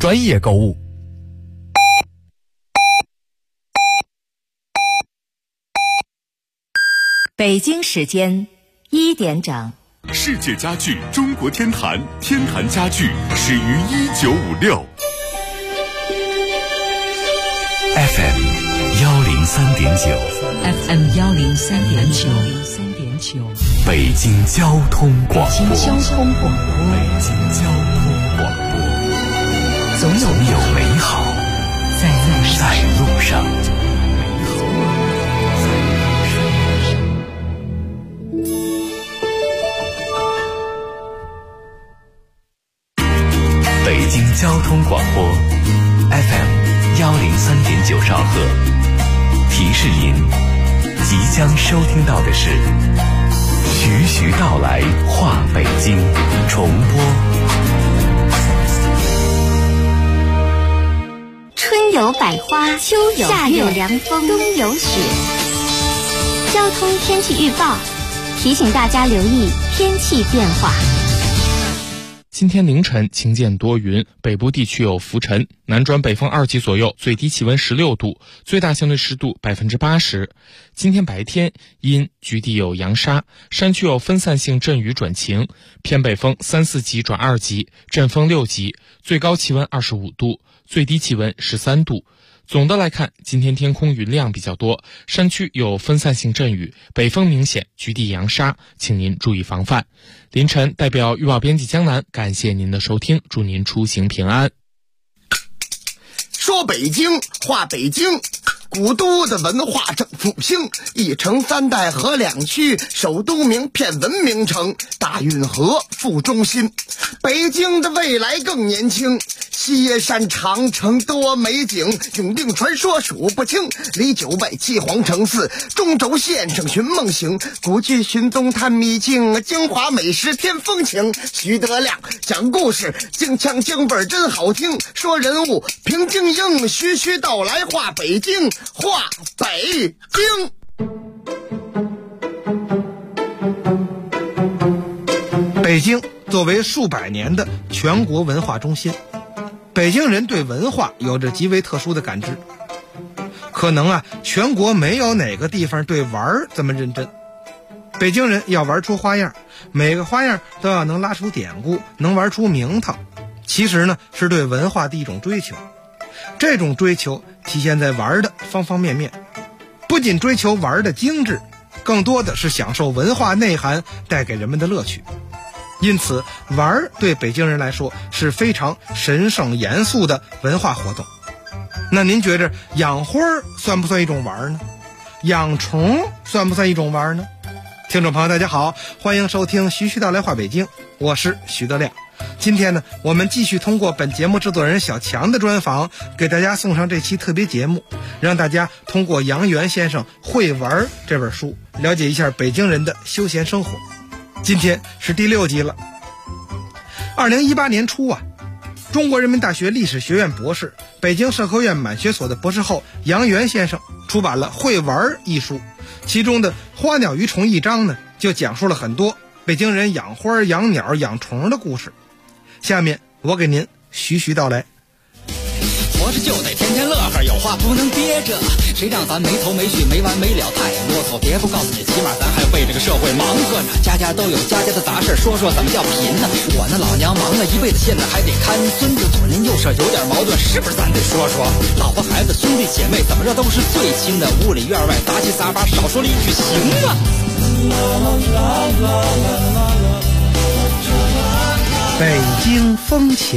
专业购物。 北京时间1点整。 世界家具中国天坛，天坛家具始于1956。 FM 103.9 FM 103.9， 北京交通广播。 北京交通广播，总有美好在路上。 北京交通广播 FM 103.9兆赫，提示您即将收听到的是徐徐道来话北京重播。 春有百花，秋有夏有凉风，冬有雪。交通天气预报提醒大家留意天气变化。 今天凌晨晴间多云，北部地区有浮尘，南转北风2级左右，最低气温16度，最大相对湿度80%。今天白天阴，局地有扬沙，山区有分散性阵雨转晴，偏北风3、4级转2级，阵风6级，最高气温25度，最低气温13度。总的来看，今天天空云量比较多，山区有分散性阵雨，北风明显，局地扬沙，请您注意防范。凌晨代表预报编辑江南，感谢您的收听，祝您出行平安。 说北京话北京，古都的文化正复兴，一城3代合2区，首都名片文明城，大运河副中心。北京的未来更年轻，西山长城多美景，永定传说数不清，离9外七皇城寺，中轴线上寻梦行，古剧寻踪探秘境，京华美食添风情。徐德亮讲故事，京腔京味真好听，说人物平静应，徐徐道来话北京，话北京。 北京作为数百年的全国文化中心，北京人对文化有着极为特殊的感知。可能全国没有哪个地方对玩这么认真。北京人要玩出花样，每个花样都要能拉出典故，能玩出名堂。其实呢，是对文化的一种追求。这种追求体现在玩的方方面面，不仅追求玩的精致，更多的是享受文化内涵带给人们的乐趣。因此，玩对北京人来说是非常神圣严肃的文化活动。那您觉着养花算不算一种玩呢？养虫算不算一种玩呢？听众朋友大家好，欢迎收听徐徐道来话北京，我是徐德亮。今天呢，我们继续通过本节目制作人小强的专访，给大家送上这期特别节目，让大家通过杨元先生《会玩》这本书，了解一下北京人的休闲生活。今天是第6集了。2018年初中国人民大学历史学院博士、北京社科院满学所的博士后杨元先生出版了《会玩》一书，其中的花鸟鱼虫一章呢，就讲述了很多北京人养花、养鸟、养虫的故事。下面我给您徐徐道来。 活着就得天天乐呵，有话不能憋着，谁让咱没头没绪没完没了太啰嗦。别不告诉你，起码咱还为这个社会忙活呢。家家都有家家的杂事，说说怎么叫贫呢？我那老娘忙了一辈子，现在还得看孙子，左邻右舍有点矛盾，是不是咱得说说？老婆孩子兄弟姐妹怎么着都是最亲的，屋里院外杂七杂八，少说了一句行啊。 北京风情。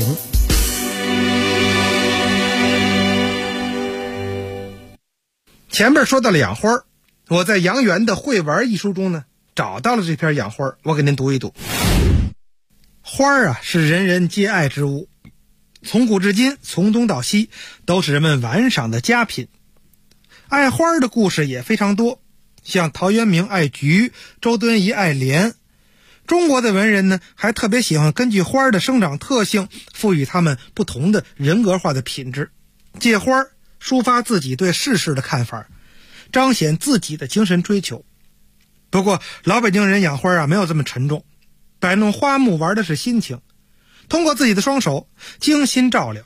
前面说到了养花，我在杨元的《会玩》一书中呢，找到了这篇养花，我给您读一读。花是人人皆爱之物，从古至今，从东到西，都是人们玩赏的佳品。爱花的故事也非常多，像陶渊明爱菊，周敦颐爱莲。中国的文人呢，还特别喜欢根据花的生长特性，赋予它们不同的人格化的品质，借花抒发自己对世事的看法，彰显自己的精神追求。不过老北京人养花没有这么沉重，摆弄花木玩的是心情，通过自己的双手精心照料，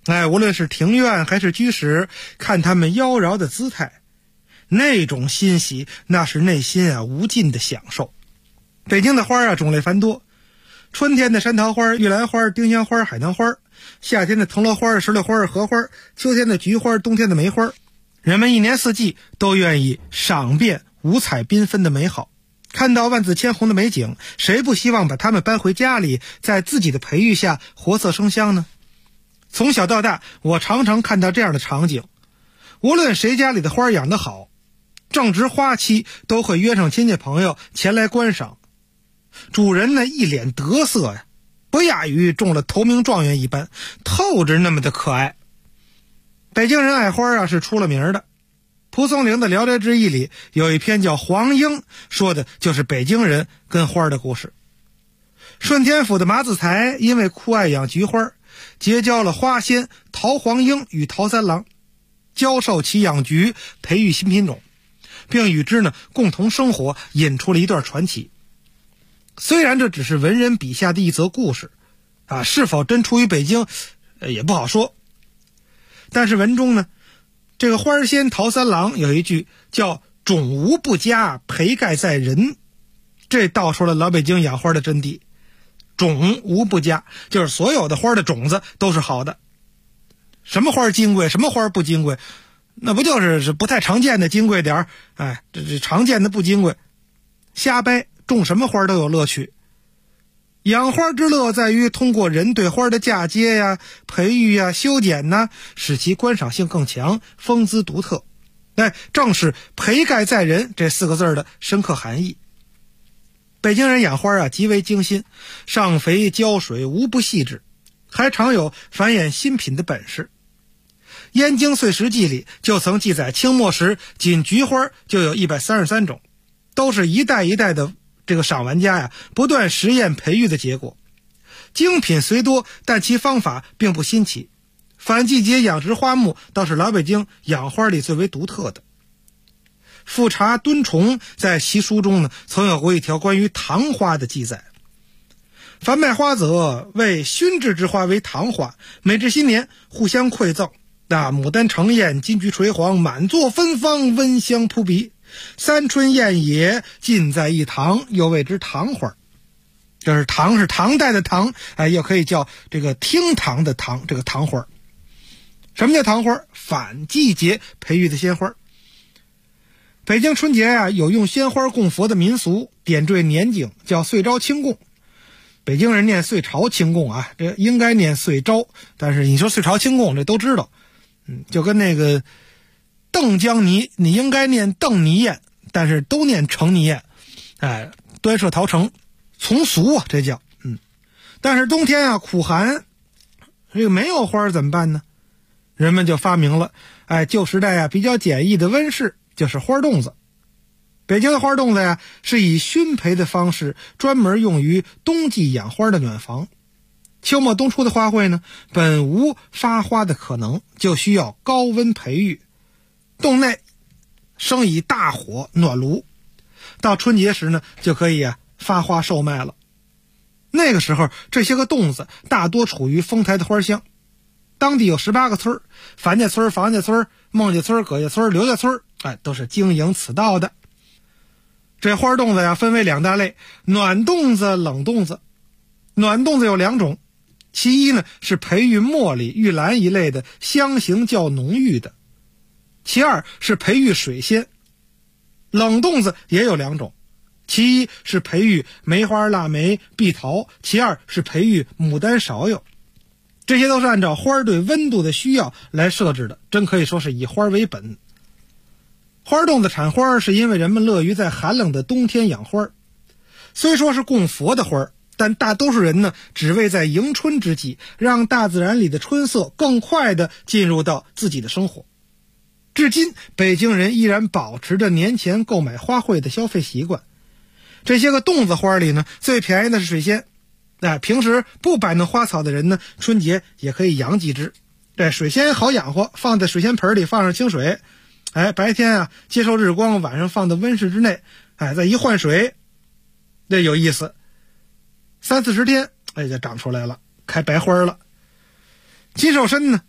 无论是庭院还是居室，看他们妖娆的姿态，那种欣喜那是内心无尽的享受。北京的花种类繁多，春天的山桃花、玉兰花、丁香花、海棠花，夏天的藤萝花、石榴花、荷花，秋天的菊花，冬天的梅花。人们一年四季都愿意赏遍五彩缤纷的美好，看到万紫千红的美景，谁不希望把它们搬回家里，在自己的培育下活色生香呢？从小到大，我常常看到这样的场景，无论谁家里的花养得好，正值花期都会约上亲戚朋友前来观赏，主人呢一脸得色呀，不亚于中了头名状元一般，透着那么的可爱。北京人爱花是出了名的，蒲松龄的《聊斋志异》里有一篇叫《黄莺》，说的就是北京人跟花的故事。顺天府的马子才因为酷爱养菊花，结交了花仙陶黄莺与陶三郎，教授其养菊，培育新品种，并与之共同生活，引出了一段传奇。虽然这只是文人笔下的一则故事是否真出于北京也不好说，但是文中这个花仙陶三郎有一句叫种无不佳，培盖在人，这道出了老北京养花的真谛。种无不佳，就是所有的花的种子都是好的，什么花金贵，什么花不金贵，那不就是不太常见的金贵点这常见的不金贵，瞎掰，种什么花都有乐趣。养花之乐在于通过人对花的嫁接培育修剪使其观赏性更强，风姿独特。正是培盖在人这4个字的深刻含义。北京人养花极为精心，上肥浇水无不细致，还常有繁衍新品的本事。燕京岁时记里就曾记载，清末时仅菊花就有133种，都是一代一代的这个赏玩家不断实验培育的结果。精品虽多，但其方法并不新奇，反季节养殖花木倒是老北京养花里最为独特的。富察敦崇在其书中曾有过一条关于唐花的记载：凡卖花者，谓熏制之花为唐花，每至新年互相馈赠，牡丹呈艳，金菊垂黄，满座芬芳，温香扑鼻，三春艳野，尽在一堂，又谓之唐花。就是唐是唐代的唐，又可以叫这个厅堂的堂，这个唐花。什么叫唐花？反季节培育的鲜花。北京春节有用鲜花供佛的民俗，点缀年景，叫岁朝清供。北京人念岁朝清供这应该念岁朝，但是你说岁朝清供这都知道，就跟那个邓江泥，你应该念邓泥宴，但是都念程泥宴，端设陶成，从俗这叫但是冬天苦寒，这个没有花怎么办呢？人们就发明了旧时代比较简易的温室，就是花洞子。北京的花洞子是以熏培的方式专门用于冬季养花的暖房。秋末冬初的花卉本无发花的可能，就需要高温培育。洞内生以大火暖炉，到春节时就可以发花售卖了。那个时候这些个洞子大多处于丰台的花乡，当地有18个村，樊家村、房家村、孟家村、葛家村、刘家村都是经营此道的。这花洞子分为2大类，暖洞子、冷洞子。暖洞子有2种，其一是培育茉莉、玉兰一类的香型较浓郁的，其二是培育水仙。冷洞子也有2种，其一是培育梅花、腊梅、碧桃，其二是培育牡丹、芍药。这些都是按照花对温度的需要来设置的，真可以说是以花为本。花洞子产花是因为人们乐于在寒冷的冬天养花，虽说是供佛的花，但大多数人只为在迎春之际让大自然里的春色更快地进入到自己的生活。至今北京人依然保持着年前购买花卉的消费习惯。这些个洞子花里最便宜的是水仙，平时不摆弄花草的人春节也可以养几只。这水仙好养活，放在水仙盆里，放上清水，白天接受日光，晚上放到温室之内，再一换水，这有意思，30-40天就长出来了，开白花了。金寿参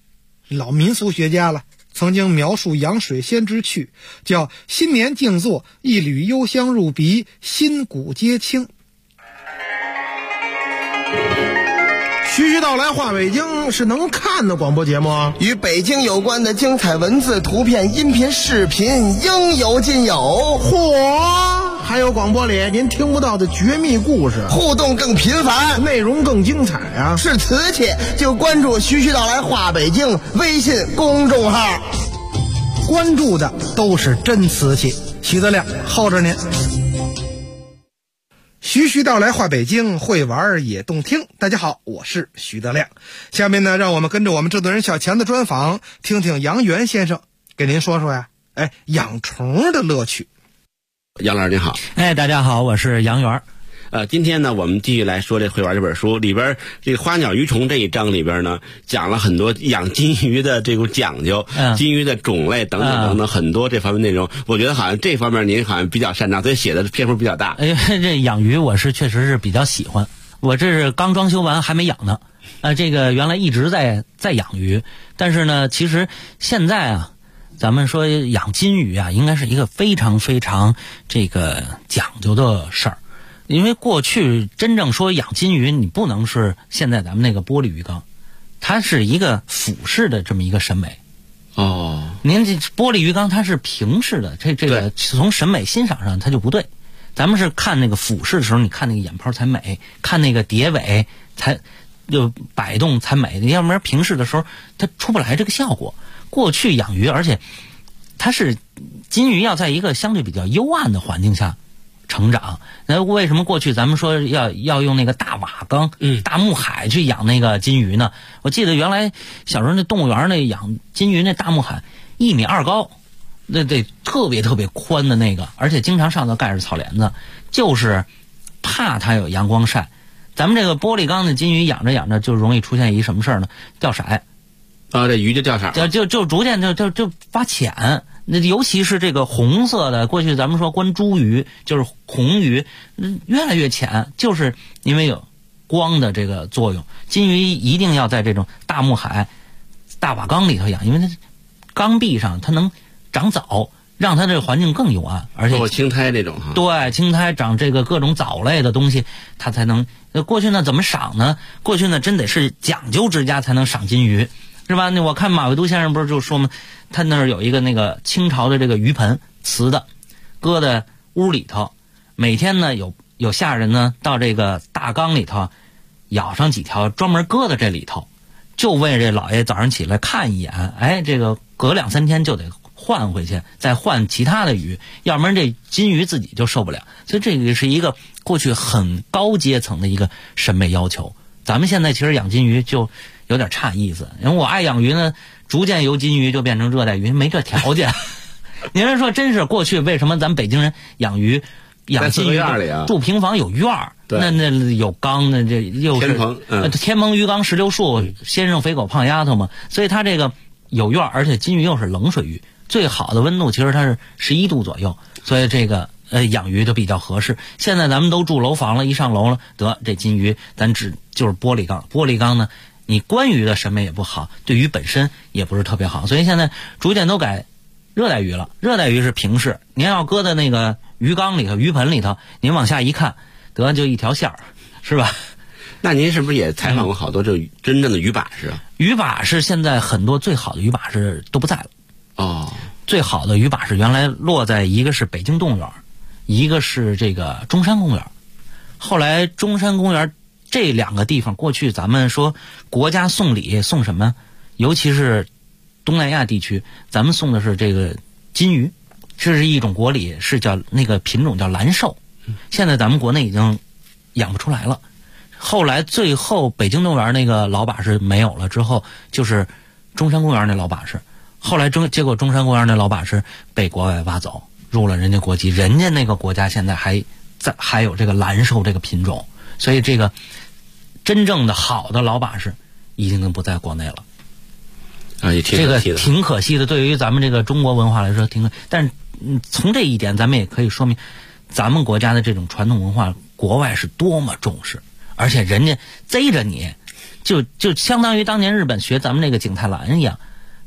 老民俗学家了，曾经描述阳水仙之趣，叫新年静坐，一缕幽香入鼻，心骨皆清。 徐徐道来话北京是能看的广播节目啊， 与北京有关的精彩文字、图片、音频、视频应有尽有。 嚯，还有广播里您听不到的绝密故事， 互动更频繁， 内容更精彩啊！ 是瓷器就关注徐徐道来话北京微信公众号， 关注的都是真瓷器。徐德亮候着您。徐徐道来话北京，会玩也动听。大家好，我是徐德亮。下面呢，让我们跟着我们制作人小强的专访，听听杨元先生给您说说呀，养虫的乐趣。 杨老师您好。 大家好，我是杨元。 今天呢，我们继续来说这会玩这本书里边这个花鸟鱼虫这一章里边呢，讲了很多养金鱼的这种讲究，金鱼的种类等等等等，很多这方面内容。我觉得好像这方面您好像比较擅长，所以写的篇幅比较大。 这养鱼我是确实是比较喜欢，我这是刚装修完还没养呢。这个原来一直在养鱼，但是呢，其实现在啊，咱们说养金鱼啊，应该是一个非常非常这个讲究的事儿。因为过去真正说养金鱼，你不能是现在咱们那个玻璃鱼缸，它是一个俯视的这么一个审美。 哦， 您这玻璃鱼缸它是平视的，这个从审美欣赏上它就不对。咱们是看那个俯视的时候，你看那个眼泡才美，看那个蝶尾才就摆动才美，要不然平视的时候它出不来这个效果。过去养鱼，而且它是金鱼要在一个相对比较幽暗的环境下成长。那为什么过去咱们说要用那个大瓦缸、大木海去养那个金鱼呢？我记得原来小时候那动物园那养金鱼那大木海1.2米高，那得特别特别宽的那个，而且经常上头盖着草帘子，就是怕它有阳光晒。咱们这个玻璃缸的金鱼养着养着就容易出现一什么事儿呢？掉色。 这鱼就掉色， 就逐渐就发浅。那尤其是这个红色的，过去咱们说观珠鱼就是红鱼，越来越浅，就是因为有光的这个作用。金鱼一定要在这种大木海、大瓦缸里头养，因为它缸壁上它能长藻，让它这个环境更幽暗，而且青苔这种对，青苔长这个各种藻类的东西，它才能。过去呢怎么赏呢？过去呢真得是讲究之家才能赏金鱼。是吧？那我看马未都先生不是就说吗？他那儿有一个那个清朝的这个鱼盆，瓷的，搁在屋里头。每天呢有下人呢到这个大缸里头，舀上几条，专门搁在这里头，就为这老爷早上起来看一眼。这个隔2-3天就得换回去，再换其他的鱼，要不然这金鱼自己就受不了。所以这个是一个过去很高阶层的一个审美要求。咱们现在其实养金鱼就有点差意思，因为我爱养鱼呢，逐渐由金鱼就变成热带鱼，没这条件。您说真是过去为什么咱们北京人养鱼养金鱼住平房有院儿？那有缸，那这又是天棚鱼缸16树，先生肥狗胖丫头嘛，所以它这个有院儿，而且金鱼又是冷水鱼，最好的温度其实它是11度左右，所以这个养鱼就比较合适。现在咱们都住楼房了，一上楼了，得这金鱼咱就是玻璃缸，玻璃缸呢。你观鱼的审美也不好，对鱼本身也不是特别好，所以现在逐渐都改热带鱼了。热带鱼是平视，您要搁在那个鱼缸里头、鱼盆里头，您往下一看，得就一条线儿，是吧？ 那您是不是也采访过好多这真正的鱼把式？ 鱼把式现在很多最好的鱼把式都不在了。最好的鱼把式原来落在一个是北京动物园，一个是这个中山公园。后来中山公园这2个地方，过去咱们说国家送礼送什么，尤其是东南亚地区，咱们送的是这个金鱼，这是一种国礼，是叫那个品种叫蓝寿。现在咱们国内已经养不出来了。后来最后北京动物园那个老把式没有了之后，就是中山公园那老把式。后来结果中山公园那老把式被国外挖走，入了人家国籍，人家那个国家现在还有这个蓝寿这个品种，所以这个真正的好的老把式已经不在国内了。 也挺可惜的。 这个挺可惜的，对于咱们这个中国文化来说挺可惜。但是从这一点咱们也可以说明，咱们国家的这种传统文化，国外是多么重视，而且人家贼着你，就相当于当年日本学咱们那个景泰蓝一样，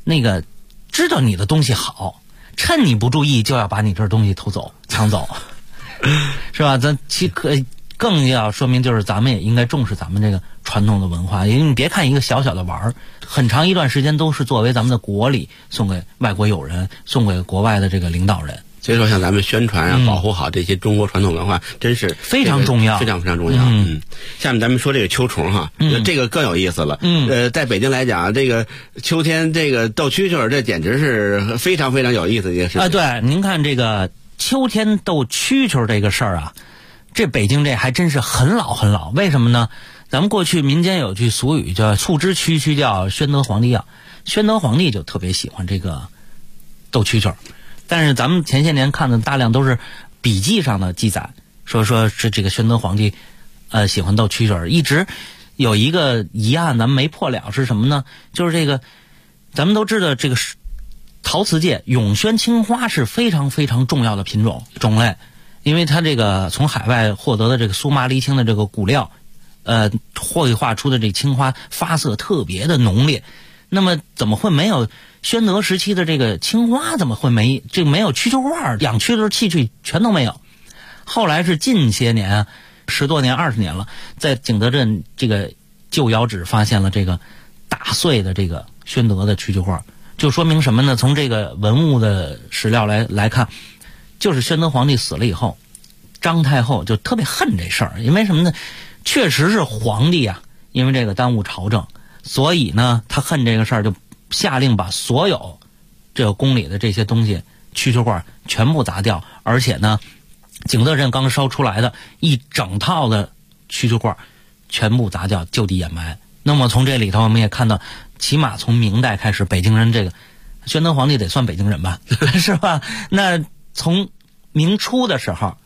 那个知道你的东西好，趁你不注意就要把你这东西偷走抢走，是吧？咱更要说明就是咱们也应该重视咱们这个传统的文化，因为你别看一个小小的玩儿，很长一段时间都是作为咱们的国礼送给外国友人，送给国外的这个领导人。 所以说，像咱们宣传啊，保护好这些中国传统文化，真是非常重要， 非常非常重要。下面咱们说这个秋虫哈，这个更有意思了。在北京来讲，这个秋天这个斗蛐蛐，这简直是非常非常有意思的一件事情。 对，您看这个秋天斗蛐蛐这个事儿啊，这北京这还真是很老很老。为什么呢？咱们过去民间有句俗语叫"促织蛐蛐叫，宣德皇帝要"，宣德皇帝就特别喜欢这个斗蛐蛐。但是咱们前些年看的大量都是笔记上的记载，说是这个宣德皇帝喜欢斗蛐蛐，一直有一个疑案咱们没破了，是什么呢？就是这个咱们都知道这个陶瓷界永宣青花是非常非常重要的种类，因为它这个从海外获得的这个苏麻离青的这个骨料，绘画出的这青花发色特别的浓烈。那么怎么会没有宣德时期的这个青花？怎么会没有蛐蛐罐、养蛐蛐器具全都没有？后来是近些年10多年、20年了，在景德镇这个旧窑址发现了这个打碎的这个宣德的蛐蛐罐，就说明什么呢？从这个文物的史料来看，就是宣德皇帝死了以后，张太后就特别恨这事儿，因为什么呢？确实是皇帝啊，因为这个耽误朝政。所以呢，他恨这个事儿，就下令把所有这个宫里的这些东西蛐蛐罐全部砸掉，而且呢，景德镇刚烧出来的一整套的蛐蛐罐全部砸掉，就地掩埋。那么从这里头我们也看到，起码从明代开始，北京人这个宣德皇帝得算北京人吧，是吧？那从明初的时候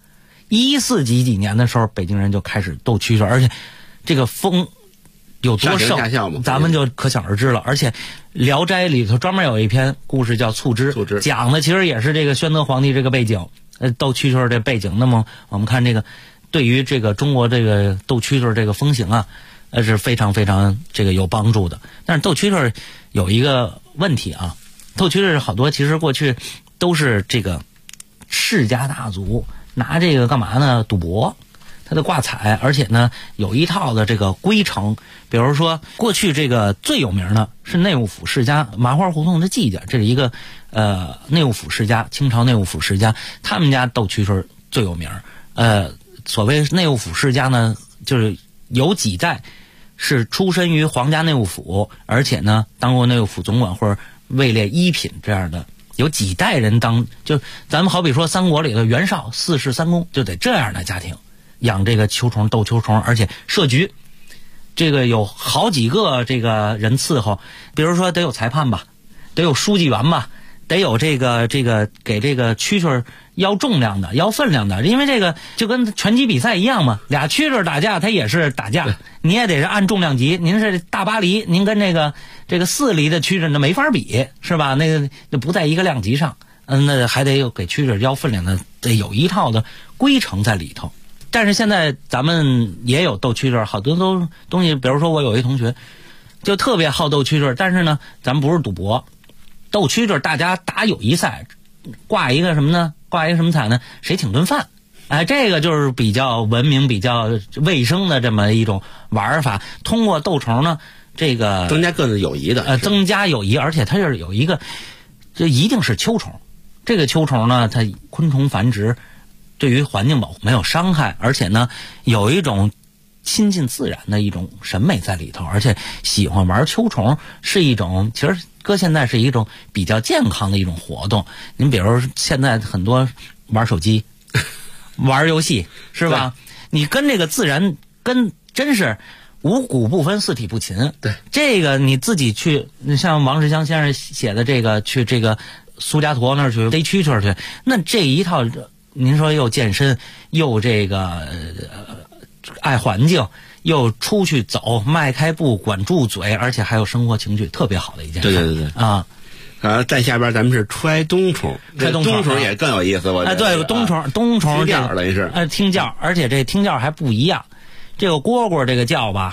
，14几年的时候，北京人就开始斗蛐蛐，而且这个风有多盛，咱们就可想而知了。而且《聊斋》里头专门有一篇故事叫《促织》，讲的其实也是这个宣德皇帝这个背景，斗蛐蛐这背景。那么我们看这个，对于这个中国这个斗蛐蛐这个风行啊，是非常非常这个有帮助的。但是斗蛐蛐有一个问题啊，斗蛐蛐好多其实过去都是这个世家大族拿这个干嘛呢？赌博。它的挂彩，而且呢有一套的这个规程，比如说过去这个最有名的是内务府世家麻花胡同的季家，这是一个内务府世家，清朝内务府世家，他们家斗蛐蛐最有名。所谓内务府世家呢，就是有几代是出身于皇家内务府，而且呢当过内务府总管或者位列1品这样的，有几代人当，就咱们好比说三国里的袁绍4世3公，就得这样的家庭养这个秋虫斗秋虫，而且设局，这个有好几个这个人伺候，比如说得有裁判吧，得有书记员吧，得有这个给这个蛐蛐要重量的、要分量的，因为这个就跟拳击比赛一样嘛，俩蛐蛐打架，它也是打架，你也得是按重量级。您是大8厘，您跟这个4厘的蛐蛐那没法比，是吧？那个就不在一个量级上，那还得有给蛐蛐要分量的，得有一套的规程在里头。但是现在咱们也有斗蛐蛐，好多东西，比如说我有一同学就特别好斗蛐蛐，但是呢，咱们不是赌博，斗蛐蛐大家打友谊赛，挂一个什么呢？挂一个什么彩呢？谁请顿饭？哎，这个就是比较文明、比较卫生的这么一种玩法。通过斗虫呢，这个增加各自友谊的， 增加友谊，而且它是有一个，这一定是秋虫。这个秋虫呢，它昆虫繁殖。对于环境保护没有伤害，而且呢有一种亲近自然的一种审美在里头，而且喜欢玩秋虫是一种，其实搁现在是一种比较健康的一种活动。您比如现在很多玩手机玩游戏是吧，你跟这个自然跟真是五谷不分四体不勤。 对， 这个你自己去，你像王世襄先生写的这个去这个苏家坨那儿去逮蛐蛐去，那这一套您说又健身又这个爱环境，又出去走，迈开步，管住嘴，而且还有生活情趣，特别好的一件事。 对啊。在下边咱们是揣冬虫，冬虫也更有意思，我觉得。 对，冬虫听叫等于是听叫，而且这听叫还不一样。这个蝈蝈这个叫吧，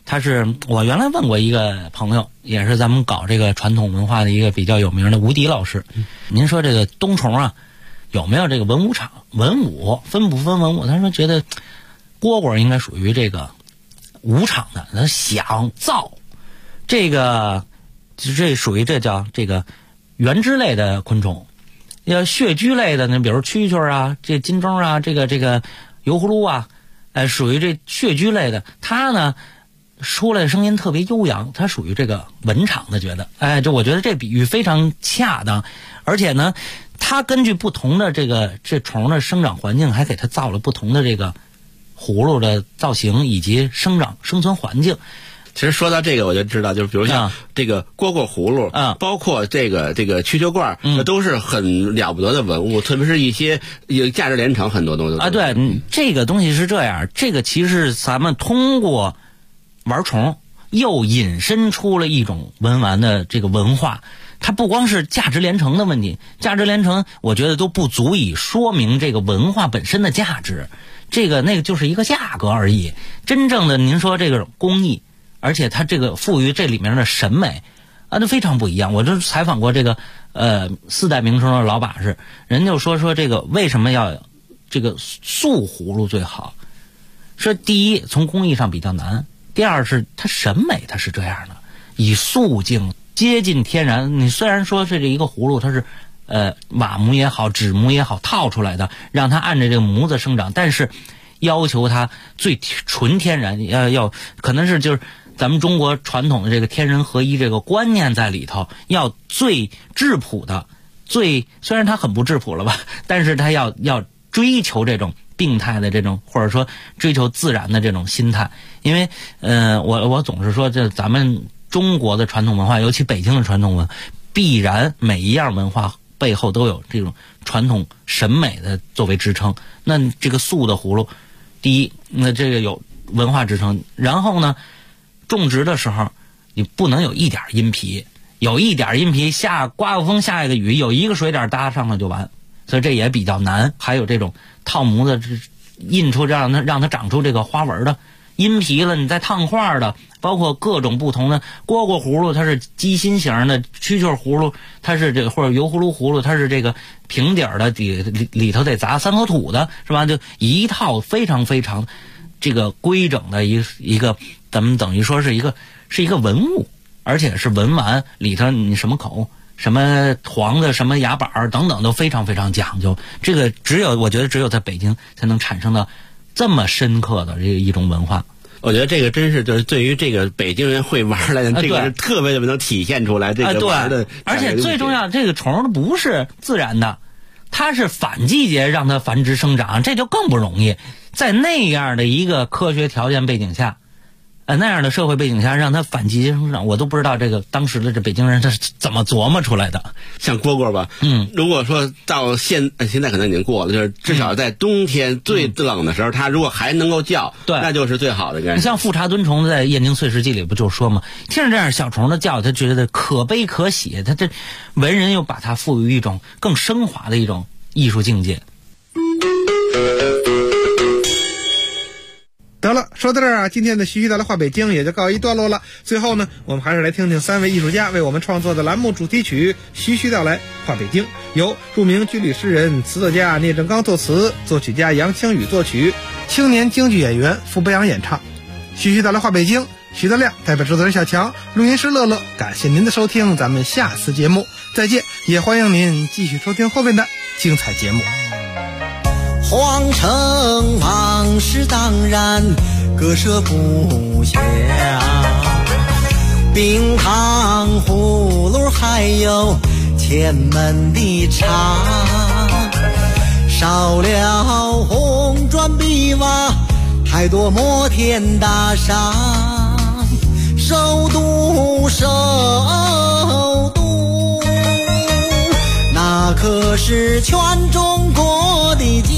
他是我原来问过一个朋友，也是咱们搞这个传统文化的一个比较有名的吴迪老师。您说这个冬虫啊，有没有这个文武场？文武分不分文武？他说觉得蝈蝈应该属于这个武场的，它响噪，这属于这叫这个原枝类的昆虫。要穴居类的呢，比如蛐蛐啊，这金钟啊，这个油葫芦啊，属于这穴居类的。它呢出来的声音特别悠扬，它属于这个文场的，觉得这我觉得这比喻非常恰当。而且呢，它根据不同的这虫的生长环境，还给它造了不同的这个葫芦的造型以及生存环境。 其实说到这个，我就知道，就是比如像这个蝈蝈葫芦，包括这个蛐蛐罐，都是很了不得的文物，特别是一些有价值连城很多东西对，这个东西是这样，这个其实咱们通过玩虫又引申出了一种文玩的这个文化。它不光是价值连城的问题，价值连城我觉得都不足以说明这个文化本身的价值，那个就是一个价格而已。真正的您说这个工艺，而且它这个赋予这里面的审美那非常不一样。我就采访过这个4代名称的老把式，人就说这个为什么要这个素葫芦最好，说第一从工艺上比较难，第二是它审美它是这样的，以素净接近天然。你虽然说这一个葫芦它是瓦模也好纸模也好套出来的，让它按着这个模子生长，但是要求它最纯天然，要可能是就是咱们中国传统的这个天人合一这个观念在里头，要最质朴的，虽然它很不质朴了吧，但是它要追求这种病态的这种，或者说追求自然的这种心态。因为我总是说，这咱们中国的传统文化，尤其北京的传统文化，必然每一样文化背后都有这种传统审美的作为支撑。那这个素的葫芦，第一，那这个有文化支撑，然后呢，种植的时候你不能有一点阴皮，有一点阴皮刮个风下一个雨，有一个水点搭上了就完，所以这也比较难。还有这种套模的印出让它长出这个花纹的阴皮了，你再烫画的，包括各种不同的蝈蝈葫芦，它是鸡心形的；蛐蛐葫芦它是这个，或者油葫芦葫芦它是这个平底儿的，里头得砸3合土的，是吧？就一套非常非常这个规整的一个，咱们等于说是一个文物，而且是文玩，里头你什么口、什么黄的、什么牙板等等都非常非常讲究。这个我觉得只有在北京才能产生到这么深刻的这一种文化。 我觉得这个真是就是对于这个北京人会玩来的，这个是特别的能体现出来这个玩的。 而且最重要，这个虫不是自然的，它是反季节让它繁殖生长，这就更不容易。在那样的一个科学条件背景下，那样的社会背景下，让它反季节生长，我都不知道这个当时的这北京人他是怎么琢磨出来的。 像蝈蝈吧，如果说到现在可能已经过了，就是至少在冬天最冷的时候，它如果还能够叫， 对， 那就是最好的感觉。 像富察敦虫在《燕京岁时记》里不就说吗？听着这样小虫的叫，他觉得可悲可喜，他这文人又把它赋予一种更升华的一种艺术境界。 得了，说到这儿今天的徐徐道来话北京也就告一段落了。最后呢，我们还是来听听3位艺术家为我们创作的栏目主题曲《徐徐道来话北京》，由著名军旅诗人、词作家聂政刚作词，作曲家杨清宇作曲，青年京剧演员傅北阳演唱。徐徐道来话北京，徐德亮代表制作人小强，录音师乐乐，感谢您的收听，咱们下次节目再见，也欢迎您继续收听后面的精彩节目。 皇城往事当然割舍不下，冰糖葫芦还有前门的茶，少了红砖碧瓦，太多摩天大厦，首都那可是全中国的家。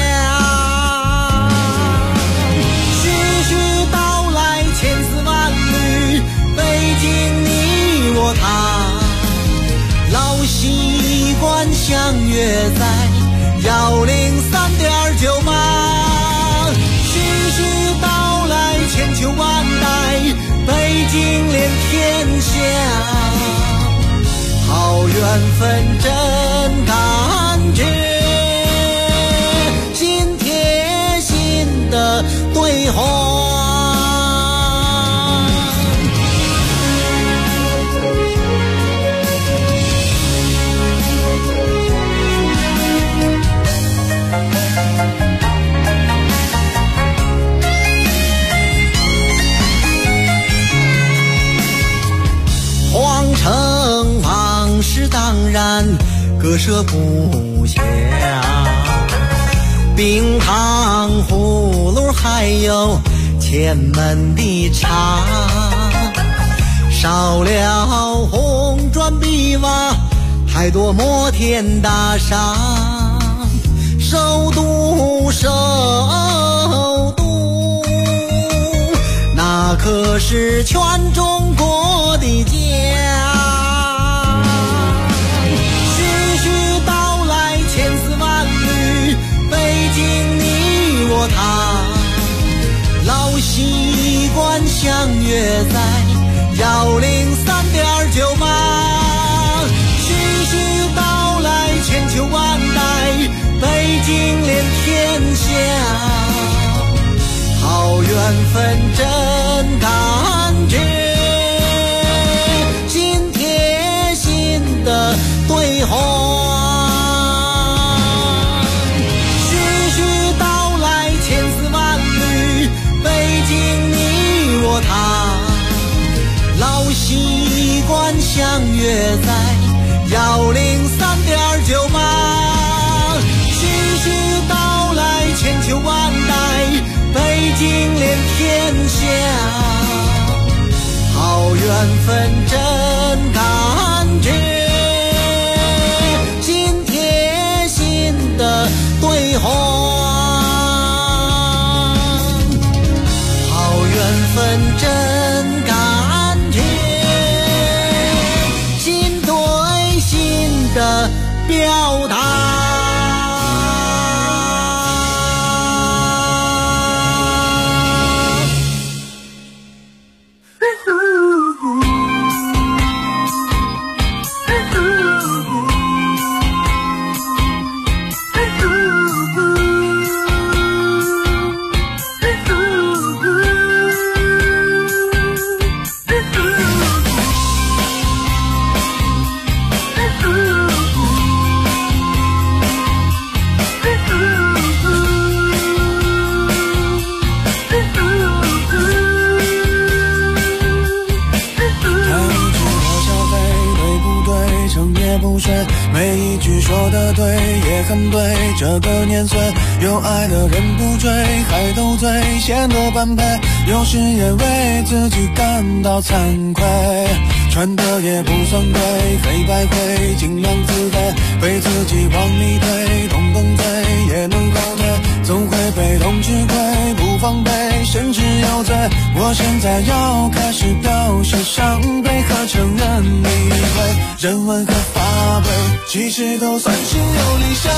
徐徐道来千丝万缕，北京你我他，老习惯相约在103.9吧。徐徐道来千秋万代， 好缘分真感觉，心贴心的对话。皇城往事当然割舍不下，冰糖葫芦还有前门的茶，少了红砖碧瓦，太多摩天大厦。首都首都，那可是全中国的家。徐徐道来千丝万缕，北京你我他，老习惯相约在103.98。徐徐道来千秋万代，北京连天下，好缘分真感觉，心贴心的对话。徐徐道来千丝万缕，北京你我他，老习惯相约在103.98。千秋万代，北京连天下，好缘分真感觉，心贴心的对话。好缘分真感觉，心对心的表达。 每一句说的对也很对，这个年岁有爱的人不追，还斗嘴显得般配，有时也为自己感到惭愧，穿的也不算贵，黑白灰尽量自卑，被自己往里推，动动嘴也能后退，总会被动吃亏，不防备甚至有罪。我现在要开始表示伤悲和承认理会，人文和法规其实都算是有理想，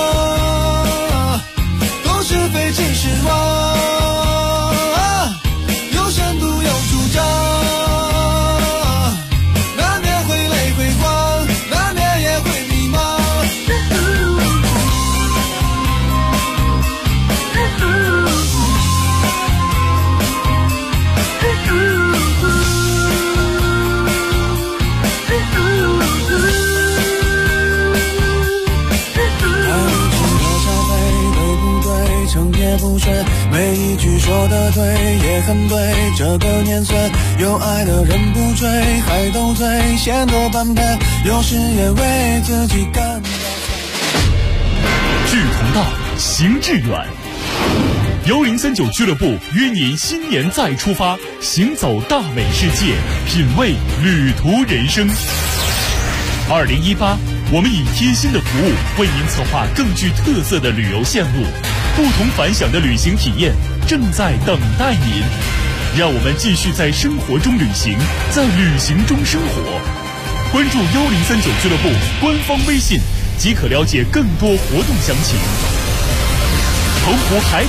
都是非其实妄，有深度有主张，难免会泪会光，难免也会迷茫。不睡，每一句说的对也很对，这个年岁有爱的人不追，还斗嘴显得般配，有时也为自己感到志同道，行致远。1039俱乐部约您新年再出发，行走大美世界，品味旅途人生。2018，我们以贴心的服务为您策划更具特色的旅游线路，不同凡响的旅行体验正在等待您。让我们继续在生活中旅行，在旅行中生活。关注1039俱乐部官方微信，即可了解更多活动详情。澎湖海